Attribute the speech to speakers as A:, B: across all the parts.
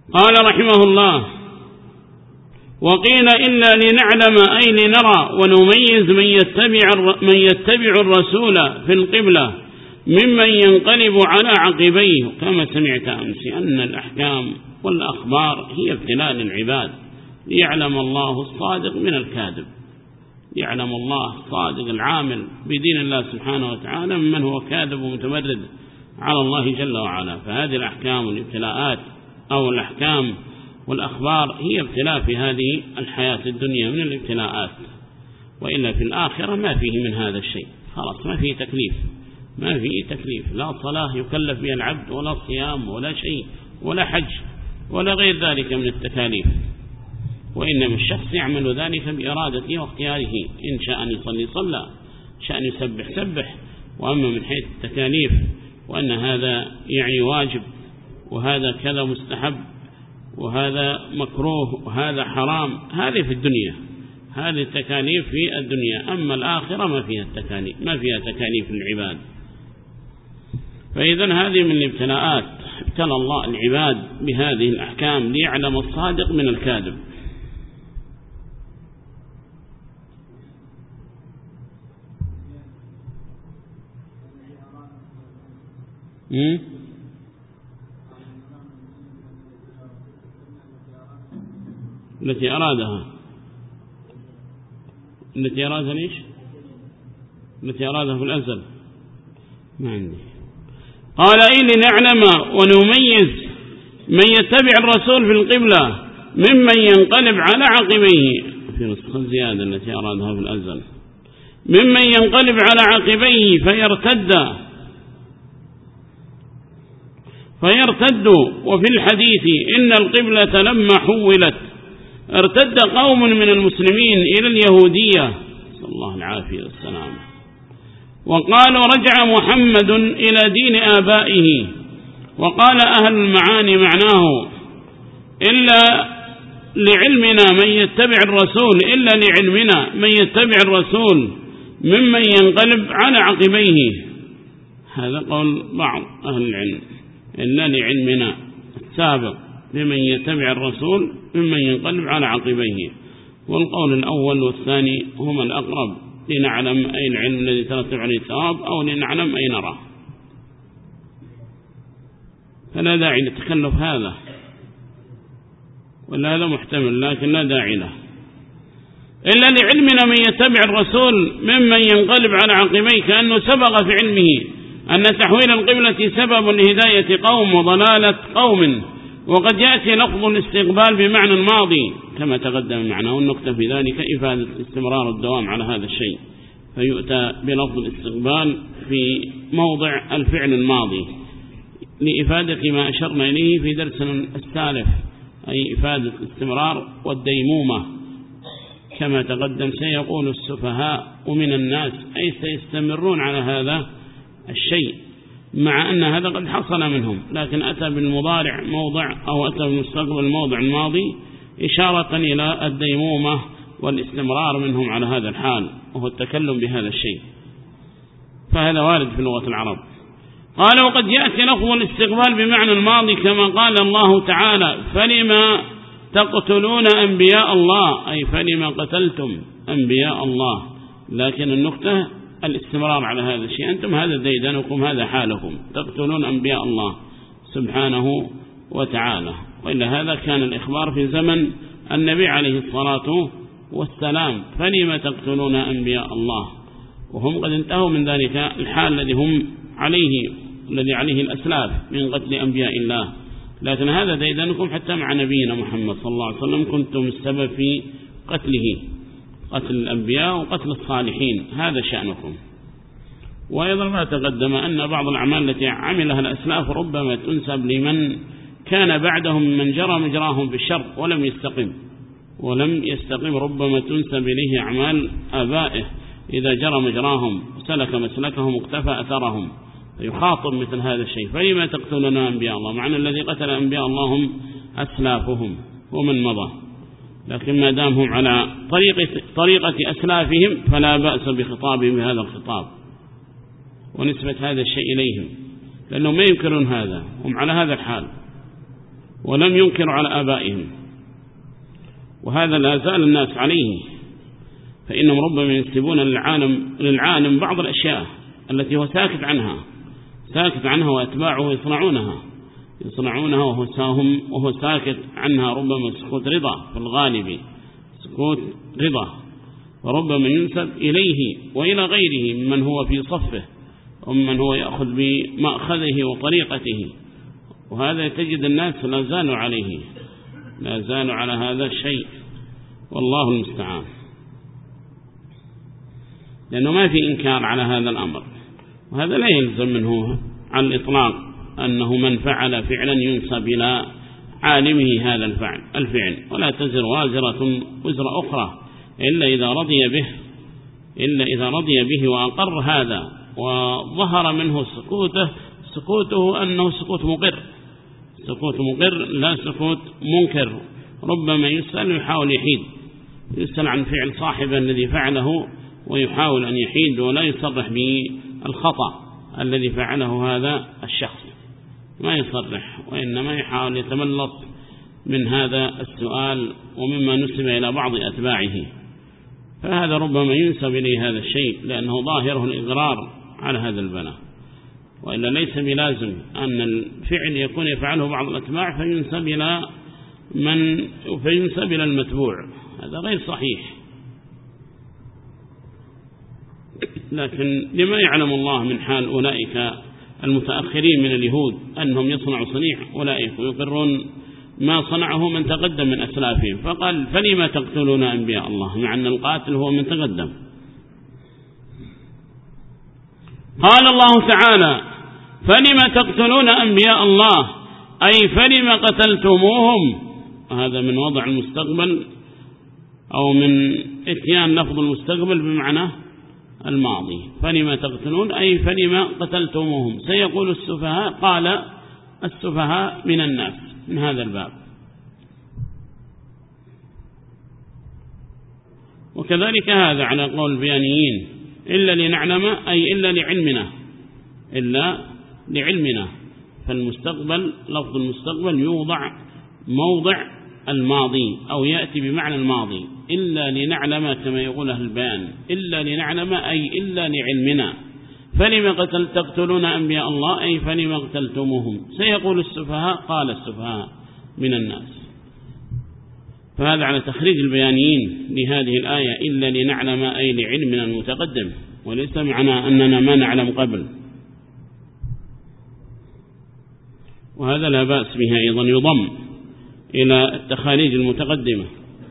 A: قال رحمه الله: وقيل إلا لنعلم أي لنرى ونميز من يتبع الرسول في القبلة ممن ينقلب على عقبيه، كما سمعت أمس أن الأحكام والأخبار هي ابتلاء للعباد ليعلم الله الصادق من الكاذب، يعلم الله الصادق العامل بدين الله سبحانه وتعالى ممن هو كاذب ومتمرد على الله جل وعلا. فهذه الأحكام والابتلاءات أو الأحكام والأخبار هي ابتلاء في هذه الحياة الدنيا من الابتلاءات، وإلا في الآخرة ما فيه من هذا الشيء، خلاص ما فيه تكليف، ما فيه تكليف، لا صلاة يكلف بها العبد ولا صيام ولا شيء ولا حج ولا غير ذلك من التكاليف، وإنما الشخص يعمل ذلك بإرادته واختياره، إن شاء أن يصلي صلى، إن شاء أن يسبح سبح. وأما من حيث التكاليف وأن هذا يعني واجب وهذا كذا مستحب وهذا مكروه وهذا حرام، هذه في الدنيا، هذه التكاليف في الدنيا. أما الآخرة ما فيها التكاليف، ما فيها تكاليف للعباد. فإذا هذه من الابتلاءات، ابتلى الله العباد بهذه الأحكام ليعلم الصادق من الكاذب. التي أرادها ليش؟ التي أرادها في الأزل ما عندي. قال: إيه لنعلم ونميز من يتبع الرسول في القبلة ممن ينقلب على عقبيه، في نسخة زيادة التي أرادها في الأزل، ممن ينقلب على عقبيه فيرتد. وفي الحديث إن القبلة لما حولت ارتد قوم من المسلمين إلى اليهودية، صلى الله العافية والسلام، وقالوا رجع محمد إلى دين آبائه. وقال أهل المعاني معناه إلا لعلمنا من يتبع الرسول ممن ينقلب على عقبيه. هذا قول بعض أهل العلم، إلا لعلمنا السابق لمن يتبع الرسول ممن ينقلب على عقبيه. والقول الأول والثاني هما الأقرب، لنعلم أي العلم الذي ترتب عليه الثواب، أو لنعلم أي نرى، فلا داعي للتكلف هذا، ولا هذا محتمل لكن لا داعي له. إلا لعلمنا من يتبع الرسول ممن ينقلب على عقبيه، كأنه سبق في علمه أن تحويل القبلة سبب لهداية قوم وضلالة قوم. وقد يأتي لفظ الاستقبال بمعنى الماضي كما تقدم معنا، والنقطة في ذلك إفادة استمرار الدوام على هذا الشيء، فيؤتى بلفظ الاستقبال في موضع الفعل الماضي لإفادة ما أشرنا إليه في درسنا السالف، أي إفادة الاستمرار والديمومة. كما تقدم سيقول السفهاء من الناس، أي سيستمرون على هذا الشيء، مع أن هذا قد حصل منهم، لكن أتى بالمضارع موضع أو أتى بالمستقبل موضع الماضي إشارة إلى الديمومة والاستمرار منهم على هذا الحال، وهو التكلم بهذا الشيء، فهذا وارد في لغة العرب. قال: وقد يأتي لفظ الاستقبال بمعنى الماضي كما قال الله تعالى: فلما تقتلون أنبياء الله، أي فلما قتلتم أنبياء الله، لكن النقطة الاستمرار على هذا الشيء، أنتم هذا ديدنكم، هذا حالكم، تقتلون أنبياء الله سبحانه وتعالى. وإلا هذا كان الإخبار في زمن النبي عليه الصلاة والسلام، فلما تقتلون أنبياء الله، وهم قد انتهوا من ذلك الحال الذي هم عليه، الذي عليه الأسلاف من قتل أنبياء الله. لكن هذا ديدنكم حتى مع نبينا محمد صلى الله عليه وسلم كنتم السبب في قتله، قتل الأنبياء وقتل الصالحين، هذا شأنكم. وأيضا ما تقدم أن بعض الأعمال التي عملها الأسلاف ربما تنسب لمن كان بعدهم من جرى مجراهم بالشر ولم يستقم، ربما تنسب إليه أعمال آبائه إذا جرى مجراهم وسلك مسلكهم واقتفى أثرهم، يخاطب مثل هذا الشيء. فلما تقتلون أنبياء الله، معنى الذي قتل أنبياء الله هم أسلافهم ومن مضى، لكن ما دامهم على طريقة أسلافهم فلا بأس بخطابهم بهذا الخطاب ونسبة هذا الشيء إليهم، لأنهم ما ينكرون هذا، هم على هذا الحال. ولم ينكروا على آبائهم، وهذا لا زال الناس عليه، فإنهم ربما ينسبون للعالم بعض الأشياء التي هو ساكت عنها وأتباعه يصنعونها وهو ساكت عنها، ربما سكوت رضا في الغالب، سكوت رضا، وربما ينسب إليه وإلى غيره ممن هو في صفه ومن هو يأخذ بمأخذه وطريقته، وهذا تجد الناس لا زالوا عليه، لا زالوا على هذا الشيء، والله المستعان، لأنه ما في إنكار على هذا الأمر، وهذا لا يلزم منه على الإطلاق أنه من فعل فعلا ينسب إلى عالمه هذا الفعل، ولا تزر وازرة وزر أخرى إلا إذا رضي به وأقر هذا وظهر منه سكوته أنه سكوت مقر لا سكوت منكر. ربما يسأل ويحاول يسأل عن فعل صاحبه الذي فعله ويحاول أن يحيد ولا يصرح بالخطأ الذي فعله هذا الشخص، ما يصرح، وإنما يحاول يتملص من هذا السؤال ومما نسب إلى بعض أتباعه، فهذا ربما ينسب إليه هذا الشيء لأنه ظاهره الإغرار على هذا البناء، وإلا ليس بلازم أن الفعل يكون يفعله بعض الأتباع فينسب إلى المتبوع، هذا غير صحيح. لكن لما يعلم الله من حال أولئك المتأخرين من اليهود أنهم يصنعوا صنيع أولئك ويقرون ما صنعه من تقدم من أسلافهم، فقال فلما تقتلون أنبياء الله، مع أن القاتل هو من تقدم. قال الله تعالى فلما تقتلون أنبياء الله، أي فلما قتلتموهم، هذا من وضع المستقبل أو من اتيان لفظ المستقبل بمعنى الماضي، فلما تقتلون أي فلما قتلتموهم. سيقول السفهاء، قال السفهاء من الناس من هذا الباب، وكذلك هذا على قول البيانيين إلا لنعلم أي إلا لعلمنا، فالمستقبل لفظ المستقبل يوضع موضع الماضي أو يأتي بمعنى الماضي، إلا لنعلم كما يقول أهل البيان، إلا لنعلم أي إلا لعلمنا، فلما تقتلون أنبياء الله أي فلما قتلتموهم. سيقول السفهاء، قال السفهاء من الناس، فهذا على تخريج البيانيين لهذه الآية إلا لنعلم أي لعلمنا المتقدم، وليس معنى أننا ما نعلم قبل، وهذا لا بأس به أيضا يضم إلى التخاريج المتقدمة.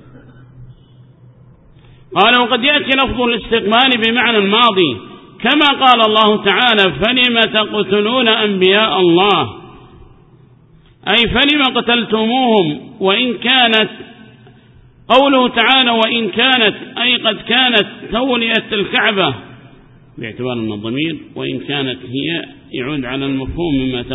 A: قال وقد يأتي لفظ الاستقبال بمعنى الماضي كما قال الله تعالى فلما تقتلون أنبياء الله، أي فلما قتلتموهم، وإن كانت قوله تعالى وإن كانت أي قد كانت تولية الكعبة باعتبار أن الضمير وإن كانت هي يعود على المفهوم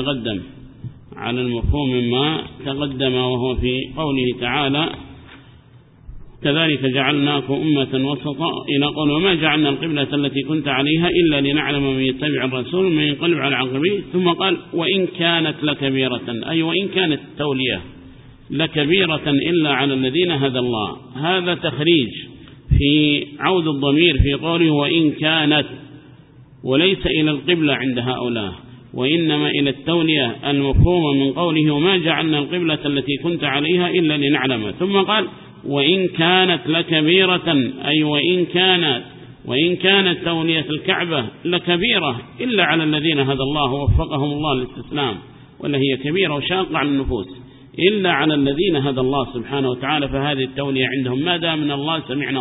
A: مما تقدم وهو في قوله تعالى كذلك جعلناكم أمة وسطا إلى قول وما جعلنا القبلة التي كنت عليها إلا لنعلم من يتبع الرسول من ينقلب على عقبيه، ثم قال وإن كانت لكبيرة أي وإن كانت التولية لكبيرة إلا على الذين هدى الله. هذا تخريج في عود الضمير في قوله وإن كانت، وليس إلى القبلة عند هؤلاء، وإنما إلى التولية المفهومة من قوله وما جعلنا القبلة التي كنت عليها إلا لنعلم، ثم قال وإن كانت لكبيرة أي وإن كانت تولية الكعبة لكبيرة إلا على الذين هدى الله ووفقهم الله للاستسلام، ولا هي كبيرة وشاقة على النفوس إلا على الذين هدى الله سبحانه وتعالى، فهذه التولية عندهم ما دام من الله سمعنا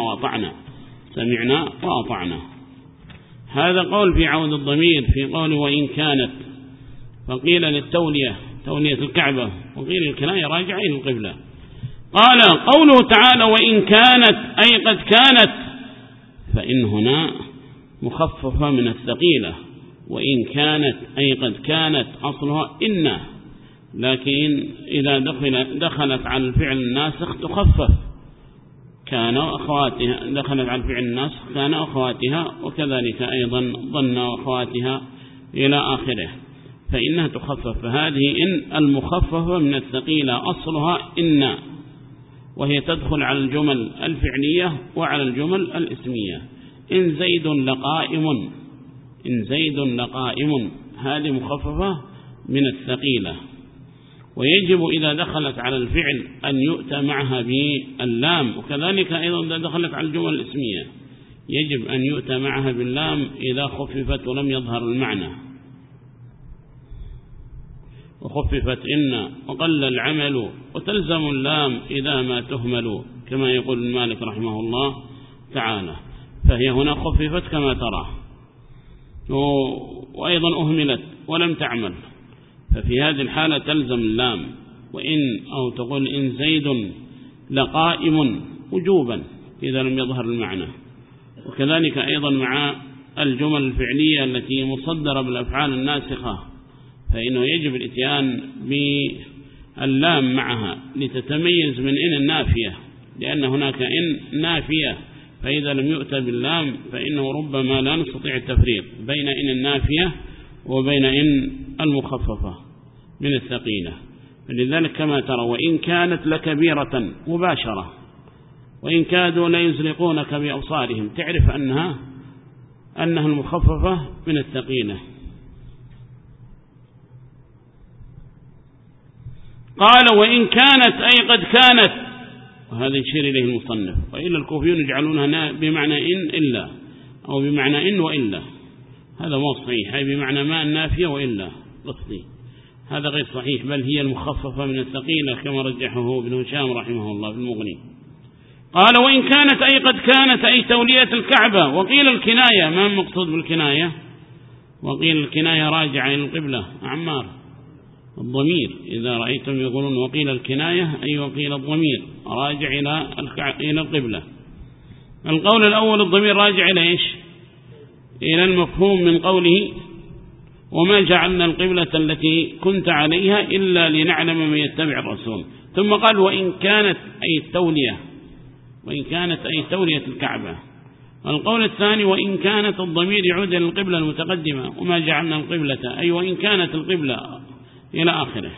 A: وأطعنا. هذا قول في عود الضمير في قوله وإن كانت، فقيل للتولية تولية الكعبة، وقيل الكناية راجعة إلى القبلة. قال قوله تعالى وإن كانت أي قد كانت، فإن هنا مخففة من الثقيلة، وإن كانت أي قد كانت أصلها إن، لكن إذا دخلت على الفعل الناسخ تخفف، كان أخواتها دخلت على الفعل الناسخ كان أخواتها، وكذلك أيضا ظن أخواتها إلى آخره. فإنها تخفف. فهذه إن المخففة من الثقيلة أصلها إن، وهي تدخل على الجمل الفعلية وعلى الجمل الاسمية. إن زيد لقائم، إن زيد لقائم، هذه مخففة من الثقيلة. ويجب إذا دخلت على الفعل أن يؤتى معها باللام، وكذلك أيضا إذا دخلت على الجمل الاسمية يجب أن يؤتى معها باللام إذا خففت ولم يظهر المعنى. وخففت إن وقل العمل، وتلزم اللام إذا ما تهمل، كما يقول مالك رحمه الله تعالى. فهي هنا خففت كما ترى، وأيضا أهملت ولم تعمل، ففي هذه الحالة تلزم اللام. وإن أو تقول إن زيد لقائم وجوبا إذا لم يظهر المعنى. وكذلك أيضا مع الجمل الفعلية التي مصدرة بالأفعال الناسخة، فإنه يجب الاتيان باللام معها لتتميز من إن النافية، لأن هناك إن نافية، فإذا لم يؤتى باللام فإنه ربما لا نستطيع التفريق بين إن النافية وبين إن المخففة من الثقيلة. فلذلك كما ترى وإن كانت لكبيرة مباشرة، وإن كادوا ليزلقونك بأبصارهم، تعرف أنها المخففة من الثقيلة. قال وإن كانت أي قد كانت، وهذا يشير إليه المصنف. وإلا الكوفيون يجعلونها بمعنى إن إلا، أو بمعنى إن وإلا، هذا مو صحيح، أي بمعنى ما النافية وإلا قصدي، هذا غير صحيح، بل هي المخففة من الثقيلة كما رجحه ابن هشام رحمه الله في المغني. قال وإن كانت أي قد كانت أي تولية الكعبة. وقيل الكناية، ما المقصود بالكناية؟ وقيل الكناية راجعة إلى القبلة. عمار الضمير إذا رأيتم يقولون وقيل الكناية أي وقيل الضمير راجع إلى القبلة. القول الأول الضمير راجع إلى إيش؟ إلى المفهوم من قوله وما جعلنا القبلة التي كنت عليها إلا لنعلم من يتبع الرسول. ثم قال وإن كانت أي التولية، وإن كانت أي تولية الكعبة. القول الثاني وإن كانت الضمير يعود إلى القبلة المتقدمة، وما جعلنا القبلة أي وإن كانت القبلة إلى آخره.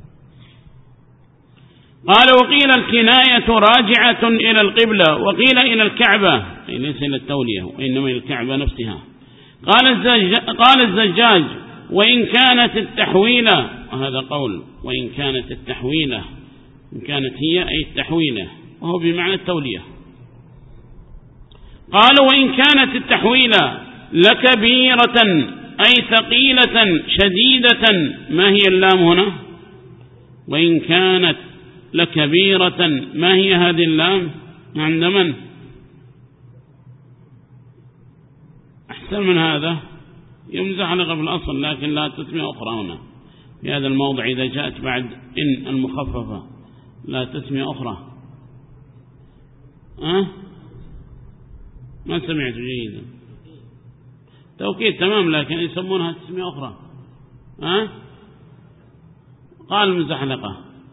A: قال وقيل الكناية راجعة إلى القبلة، وقيل إلى الكعبة، أي ليس إلى التولية وإنما إلى الكعبة نفسها. قال الزجاج وإن كانت التحويلة، وهذا قول وإن كانت التحويلة، إن كانت هي أي التحويلة، وهو بمعنى التولية. قال وإن كانت التحويلة لكبيرة أي ثقيلة شديدة، ما هي اللام هنا؟ وإن كانت لكبيرة، ما هي هذه اللام عند من؟ أحسن من هذا يمزح على قبل الأصل، لكن لا تسمية أخرى هنا في هذا الموضع إذا جاءت بعد إن المخففة لا تسمية أخرى. ما سمعت جيدا، توكيد تمام، لكن يسمونها تسمية أخرى. قال مزحلقة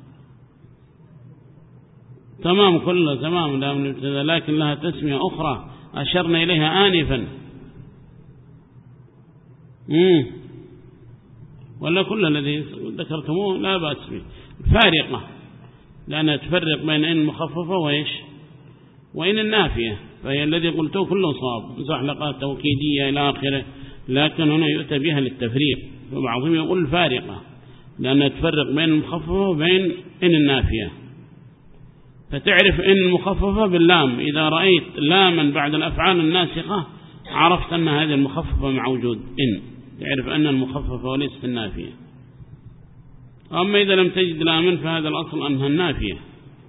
A: تمام، كله تمام، لكن لها تسمية أخرى أشرنا إليها آنفا. ولا كل الذي ذكرتموه لا بأس به، فارقة، لأنها تفرق بين إن المخففة وإيش وإن النافية، فهي الذي قلته كله صاب، مزحلقة توكيدية إلى آخره، لكن هنا يؤتى بها للتفريق. فبعضهم يقول فارقة لأنها تفرق بين المخففة وبين إن النافية. فتعرف إن المخففة باللام، إذا رأيت لاما بعد الأفعال الناسخة عرفت أن هذه المخففة مع وجود إن، تعرف أن المخففة وليست النافية. أما إذا لم تجد لاما فهذا الأصل أنها النافية.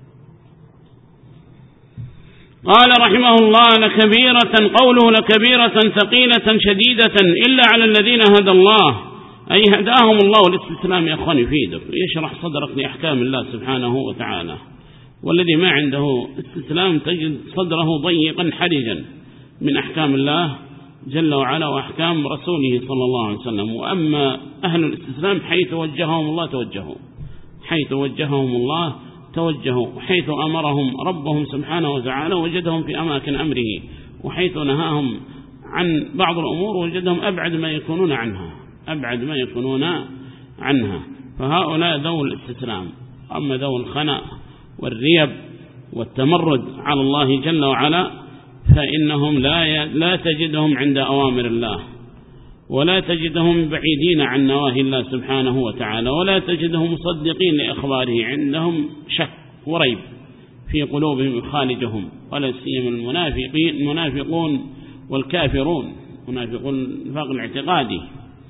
A: قال رحمه الله لكبيرة، قوله لكبيرة ثقيلة شديدة إلا على الذين هدى الله، أي هداهم الله. والاستسلام يا أخواني يفيدك، يشرح صدرك لأحكام الله سبحانه وتعالى. والذي ما عنده استسلام تجد صدره ضيقا حرجا من أحكام الله جل وعلا وأحكام رسوله صلى الله عليه وسلم. وأما أهل الاستسلام حيث وجههم الله توجهوا، حيث وجههم الله توجهوا، وحيث أمرهم ربهم سبحانه وتعالى وجدهم في أماكن أمره، وحيث نهاهم عن بعض الأمور وجدهم أبعد ما يكونون عنها، أبعد ما يكونون عنها. فهؤلاء ذو الاستسلام. أما ذو الخناء والريب والتمرد على الله جل وعلا فإنهم لا تجدهم عند أوامر الله، ولا تجدهم بعيدين عن نواهي الله سبحانه وتعالى، ولا تجدهم مصدقين لأخباره، عندهم شك وريب في قلوبهم يخالجهم، ولا سيما المنافقون والكافرون، منافقون النفاق الاعتقادي،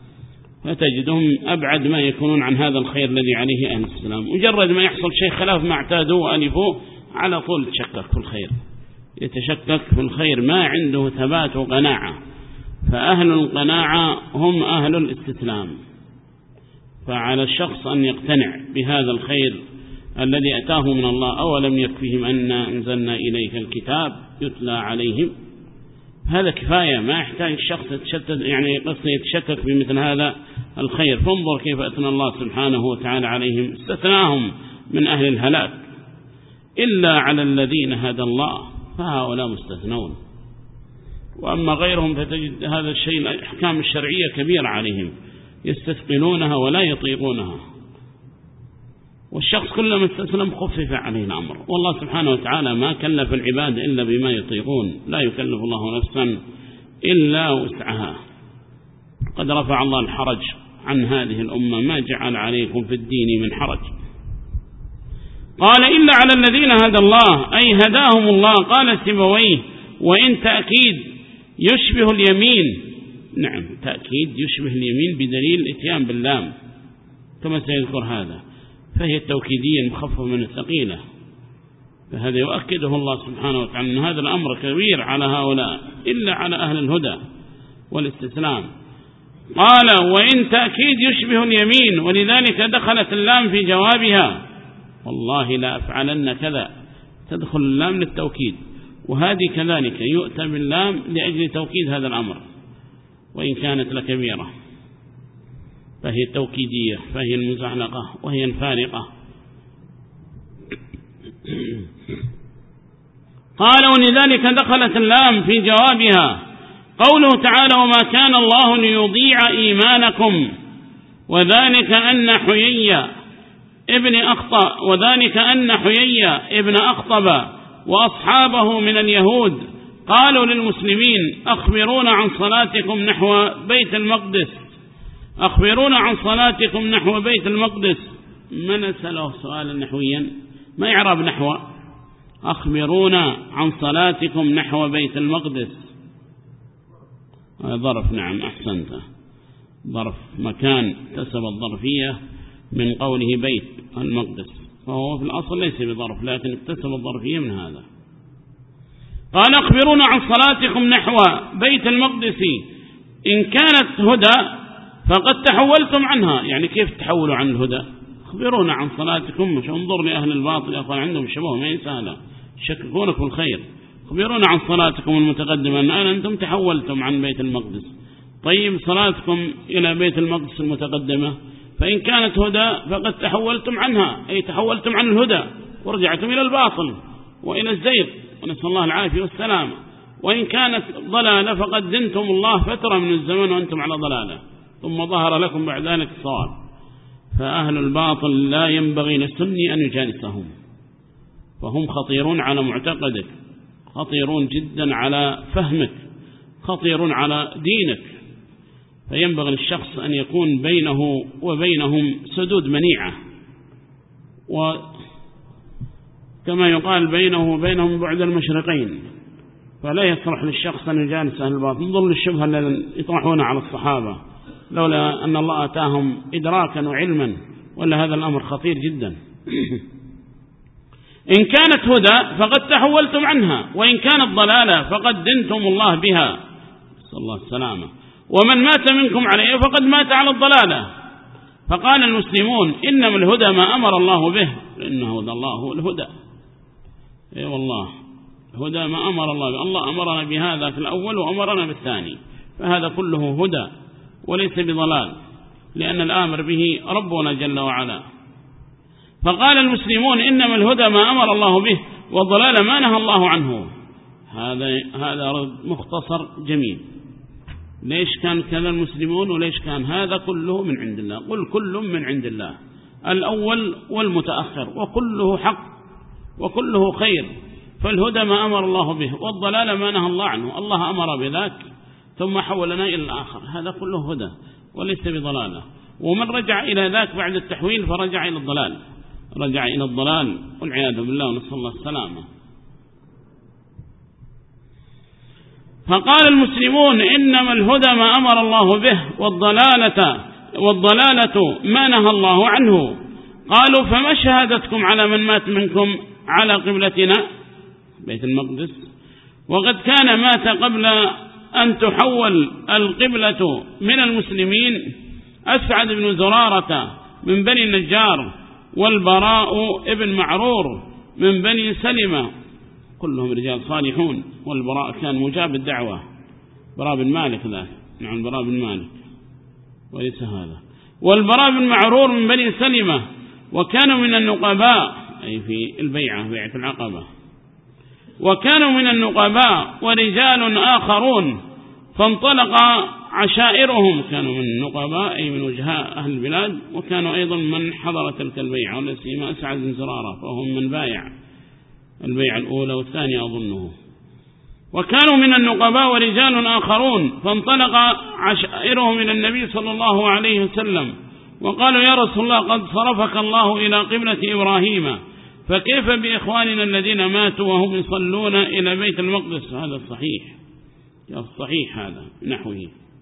A: فتجدهم أبعد ما يكونون عن هذا الخير الذي عليه أهل الإسلام. مجرد ما يحصل شيء خلاف ما اعتادوا وألفوه على طول يتشكك في الخير، يتشكك في الخير، ما عنده ثبات وقناعة. فأهل القناعة هم أهل الاستسلام. فعلى الشخص أن يقتنع بهذا الخير الذي أتاه من الله. أولم يكفهم أن أنزلنا إليك الكتاب يتلى عليهم، هذا كفاية، ما يحتاج الشخص يتشكك بمثل هذا الخير. فانظر كيف أثنى الله سبحانه وتعالى عليهم، استثناهم من أهل الهلاك إلا على الذين هدى الله فهؤلاء مستثنون. وأما غيرهم فتجد هذا الشيء الأحكام الشرعية كبيرة عليهم، يستثقلونها ولا يطيقونها. والشخص كلما استسلم خفف عليه الأمر. والله سبحانه وتعالى ما كلف العباد إلا بما يطيقون، لا يكلف الله نفسا إلا وسعها. قد رفع الله الحرج عن هذه الأمة، ما جعل عليكم في الدين من حرج. قال إلا على الذين هدى الله، أي هداهم الله. قال سيبويه وإن تأكيد يشبه اليمين، نعم تأكيد يشبه اليمين بدليل الاتيان باللام كما سيذكر هذا، فهي التوكيدية المخففة من الثقيلة. فهذا يؤكده الله سبحانه وتعالى أن هذا الأمر كبير على هؤلاء إلا على أهل الهدى والاستسلام. قال وإن تأكيد يشبه اليمين، ولذلك دخلت اللام في جوابها، والله لا أفعلن كذا، تدخل اللام للتوكيد، وهذه كذلك يؤتى باللام لأجل توكيد هذا الأمر وإن كانت لكبيرة، فهي التوكيدية، فهي المزعلقة وهي الفارقة. قال ولذلك دخلت اللام في جوابها. قوله تعالى وما كان الله ليضيع إيمانكم، وذلك أن حيي ابن أخطب وأصحابه من اليهود قالوا للمسلمين أخبرونا عن صلاتكم نحو بيت المقدس، أخبرونا عن صلاتكم نحو بيت المقدس. من سأله سؤالا نحويا ما يعرف نحو، أخبرونا عن صلاتكم نحو بيت المقدس، ظرف، نعم أحسنت، ظرف مكان اكتسب الظرفية من قوله بيت المقدس، فهو في الأصل ليس بظرف لكن اكتسب الظرفية من هذا. قال أخبرونا عن صلاتكم نحو بيت المقدس إن كانت هدى فقد تحولتم عنها. يعني كيف تحولوا عن الهدى؟ أخبرونا عن صلاتكم، مش انظر لأهل الباطل أخوان عندهم شبه ما يسهل يشككونك بالخير. أخبرونا عن صلاتكم المتقدمة أن أنتم تحولتم عن بيت المقدس. طيب صلاتكم إلى بيت المقدس المتقدمة فإن كانت هدى فقد تحولتم عنها، أي تحولتم عن الهدى ورجعتم إلى الباطل وإلى الزيغ، ونسأل الله العافية والسلامة. وإن كانت ضلالة فقد دنتم الله فترة من الزمن وأنتم على ضلالة ثم ظهر لكم بعد ذلك الصواب. فأهل الباطل لا ينبغي للسني أن يجالسهم، فهم خطيرون على معتقدك، خطيرون جدا على فهمك، خطيرون على دينك. فينبغي للشخص أن يكون بينه وبينهم سدود منيعة، وكما يقال بينه وبينهم بعد المشرقين. فلا يصلح للشخص أن يجالس أهل الباطل. انظر للشبهة التي يطرحونها على الصحابة، لولا أن الله أتاهم إدراكا وعلما، ولا هذا الأمر خطير جدا. إن كانت هدى فقد تحولتم عنها، وإن كانت ضلالة فقد دنتم الله بها، نسأل الله السلامة. ومن مات منكم عليه فقد مات على الضلالة. فقال المسلمون إنما الهدى ما أمر الله به، إنه هدى الله هو الهدى. أي والله هدى ما أمر الله به، الله أمرنا بهذا في الأول وأمرنا بالثاني، فهذا كله هدى وليس بضلال، لأن الآمر به ربنا جل وعلا. فقال المسلمون إنما الهدى ما أمر الله به، والضلال ما نهى الله عنه. هذا رد مختصر جميل. ليش كان كذا المسلمون وليش كان هذا؟ كله من عند الله. قل كل من عند الله، الأول والمتأخر، وكله حق وكله خير. فالهدى ما أمر الله به، والضلال ما نهى الله عنه. الله أمر بذاك ثم حولنا إلى الآخر، هذا كله هدى وليس بضلاله. ومن رجع إلى ذاك بعد التحويل فرجع إلى الضلال، رجع إلى الضلال والعياذ بالله، ونسأل الله السلامة. فقال المسلمون إنما الهدى ما أمر الله به، والضلالة ما نهى الله عنه. قالوا فما شهادتكم على من مات منكم على قبلتنا بيت المقدس، وقد كان مات قبل أن تحول القبلة من المسلمين أسعد بن زرارة من بني النجار، والبراء ابن معرور من بني سلمة، كلهم رجال صالحون. والبراء كان مجاب الدعوة، براء بن مالك ذاك، نعم براء بن مالك وليس هذا. والبراء بن معرور من بني سلمة، وكانوا من النقباء، أي في البيعة بيعة العقبة، وكانوا من النقباء ورجال آخرون. فانطلق عشائرهم، كانوا من النقباء أي من وجهاء أهل البلاد، وكانوا أيضا من حضر تلك البيعة، والسيما أسعد بن زرارة، فهم من بايع البيعة الأولى والثانية أظنه. وكانوا من النقباء ورجال آخرون. فانطلق عشائرهم إلى النبي صلى الله عليه وسلم وقالوا يا رسول الله قد صرفك الله إلى قبلة إبراهيم، فكيف بإخواننا الذين ماتوا وهم يصلون إلى بيت المقدس؟ هذا الصحيح، الصحيح هذا نحوه،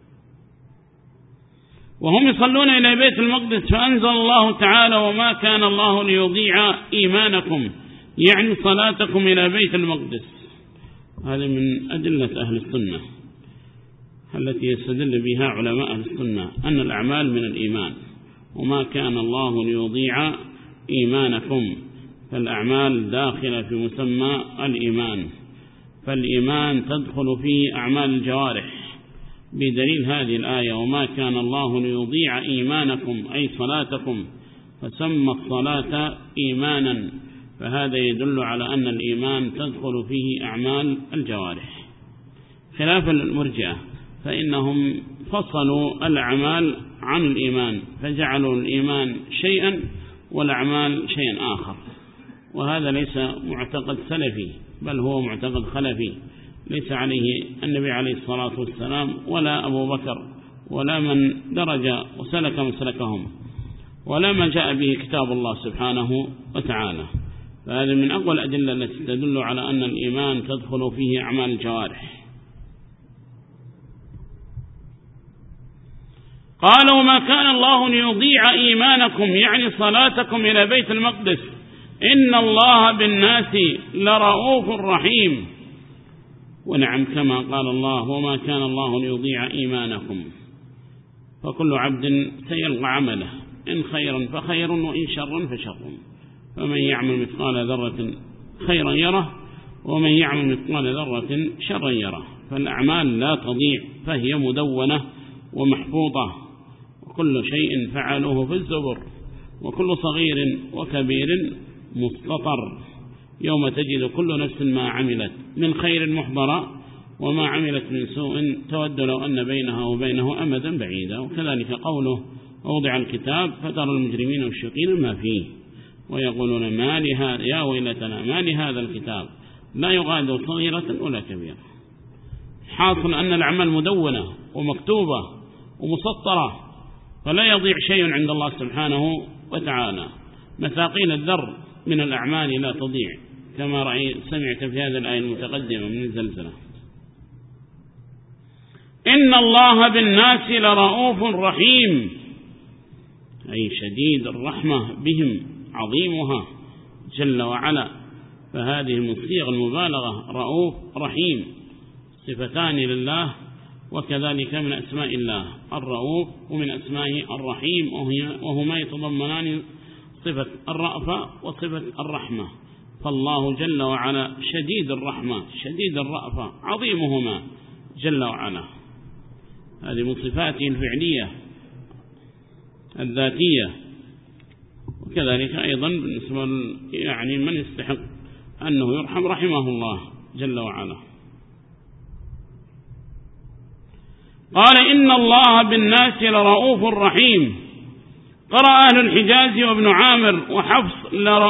A: وهم يصلون إلى بيت المقدس. فأنزل الله تعالى وما كان الله ليضيع إيمانكم، يعني صلاتكم إلى بيت المقدس. هذا من أدلة أهل السنة التي يستدل بها علماء أهل السنة، أن الأعمال من الإيمان، وما كان الله ليضيع إيمانكم، فالأعمال داخلة في مسمى الإيمان، فالإيمان تدخل فيه أعمال الجوارح، بدليل هذه الآية وما كان الله ليضيع إيمانكم أي صلاتكم، فسمى الصلاة إيمانا، فهذا يدل على أن الإيمان تدخل فيه أعمال الجوارح، خلافا للمرجئة فإنهم فصلوا الأعمال عن الإيمان، فجعلوا الإيمان شيئا والأعمال شيئا آخر، وهذا ليس معتقد سلفي بل هو معتقد خلفي، ليس عليه النبي عليه الصلاة والسلام ولا أبو بكر ولا من درج وسلك مسلكهم ولا ما جاء به كتاب الله سبحانه وتعالى. فهذا من أقوى الأدلة التي تدل على أن الإيمان تدخل فيه أعمال الجوارح. قالوا ما كان الله ليضيع إيمانكم يعني صلاتكم إلى بيت المقدس، إن الله بالناس لرؤوف رحيم. ونعم كما قال الله وما كان الله ليضيع إيمانكم، فكل عبد سيلقى عمله، إن خيرا فخير وإن شرا فشر، فمن يعمل مثقال ذرة خيرا يره ومن يعمل مثقال ذرة شرا يره. فالأعمال لا تضيع، فهي مدونة ومحفوظة، وكل شيء فعلوه في الزبر، وكل صغير وكبير مستطر، يوم تجد كل نفس ما عملت من خير محضرا وما عملت من سوء تود لو أن بينها وبينه أمدا بعيدا. وكذلك قوله ووضع الكتاب فترى المجرمين مشفقين ما فيه ويقولون ما لهذا يا ويلتنا ما لهذا الكتاب لا يغادر صغيرة ولا كبيرة. حاصل أن الأعمال مدونة ومكتوبة ومسطرة، فلا يضيع شيء عند الله سبحانه وتعالى. مثاقيل الذر من الأعمال لا تضيع، كما سمعت في هذا الآية المتقدمة من الزلزلة. إن الله بالناس لرؤوف رحيم، أي شديد الرحمة بهم عظيمها جل وعلا. فهذه من صيغ المبالغة، رؤوف رحيم صفتان لله، وكذلك من أسماء الله الرؤوف، ومن أسمائه الرحيم، وهما يتضمنان صفة الرأفة وصفة الرحمة. فالله جل وعلا شديد الرحمة شديد الرأفة عظيمهما جل وعلا، هذه من صفاته الفعلية الذاتية. وكذلك أيضا بالنسبة يعني من يستحق أنه يرحم رحمه الله جل وعلا. قال إن الله بالناس لرؤوف رحيم. قرأ أهل الحجاز وابن عامر وحفص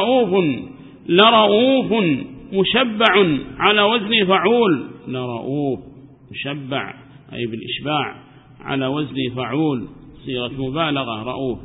A: لرؤوف مشبع على وزن فعول. لرؤوف مشبع أي بالإشباع على وزن فعول، صيغة مبالغة رؤوف،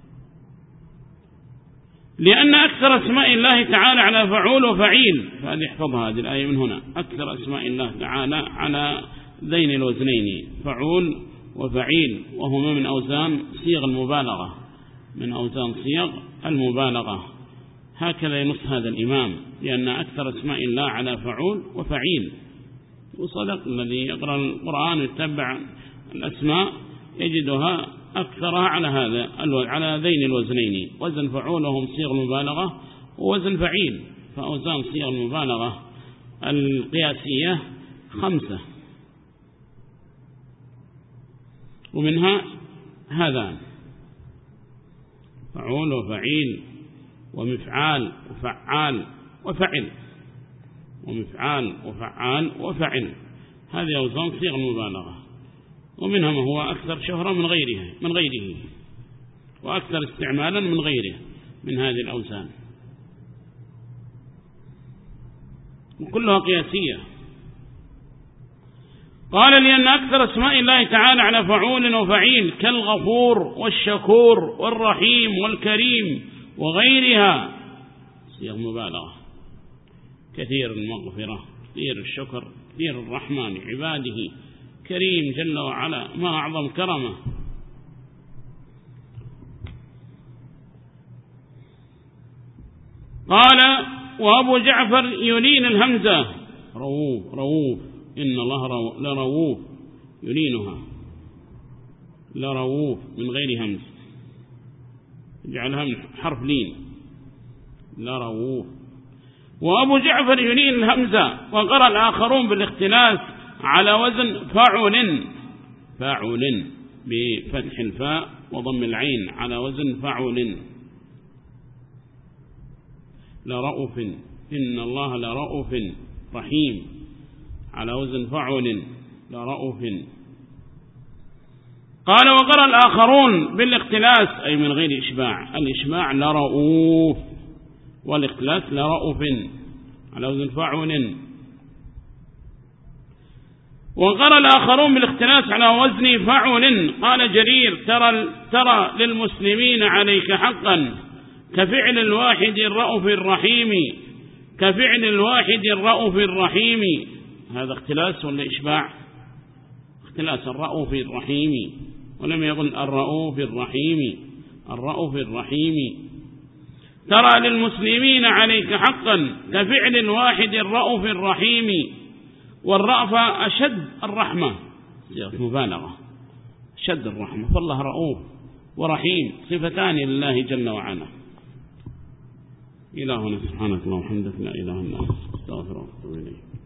A: لأن أكثر أسماء الله تعالى على فعول وفعيل. فهذه احفظها هذه الآية من هنا، أكثر أسماء الله تعالى على ذين الوزنين فعول وفعيل، وهما من أوزان صيغ المبالغة، من أوزان صيغ المبالغة. هكذا ينص هذا الإمام، لأن أكثر أسماء الله على فعول وفعيل. وصدق الذي يقرأ القرآن يتبع الأسماء يجدها أكثرها على ذين الوزنين، وزن فعول وهم صيغ المبالغة، ووزن فعيل. فأوزان صيغ المبالغة القياسية 5، ومنها هذا فعول وفعيل ومفعال وفعال وفعل، ومفعال وفعال وفعل، هذه أوزان صيغ المبالغة. ومنها ما هو أكثر شهرة من غيره وأكثر استعمالا من غيره من هذه الأوزان، وكلها قياسية. قال لأن أكثر اسماء الله تعالى على فعول وفعيل كالغفور والشكور والرحيم والكريم وغيرها صيغ مبالغة، كثير المغفرة، كثير الشكر، كثير الرحمة لعباده، كريم جل وعلا، ما أعظم كرمه. قال وأبو جعفر يلين الهمزة رؤوف، إن الله لرؤوف يلينها لرؤوف من غير همز، يجعلها من حرف لين لرؤوف. وأبو جعفر يلين الهمزة. وقرأ الآخرون بالاختلاس على وزن فاعل بفتح الفاء وضم العين على وزن فاعل. لرؤوف، إن الله لرؤوف رحيم على وزن فاعل لرؤوف. قال وقرأ الآخرون بالاختلاس أي من غير إشباع، الإشباع لرؤوف، والاختلاس لرؤوف على وزن فاعل. وقرأ الآخرون بالاختلاس على وزن فاعل. قال جرير ترى للمسلمين عليك حقا كفعل الواحد الرؤوف الرحيم، كفعل الواحد الرؤوف الرحيم. هذا اختلاس ولا إشباع؟ اختلاس الرؤوف الرحيم، ولم يقل الرؤوف الرحيم، الرؤوف الرحيم. ترى للمسلمين عليك حقا كفعل الواحد الرؤوف الرحيم. والرأفة أشد الرحمة، مبالغة، شد الرحمة، فالله رؤوف ورحيم صفتان لله جل وعلا. إلهنا سبحانك اللهم وبحمدك لا إله إلا أنت أستغفرك وأتوب إليك.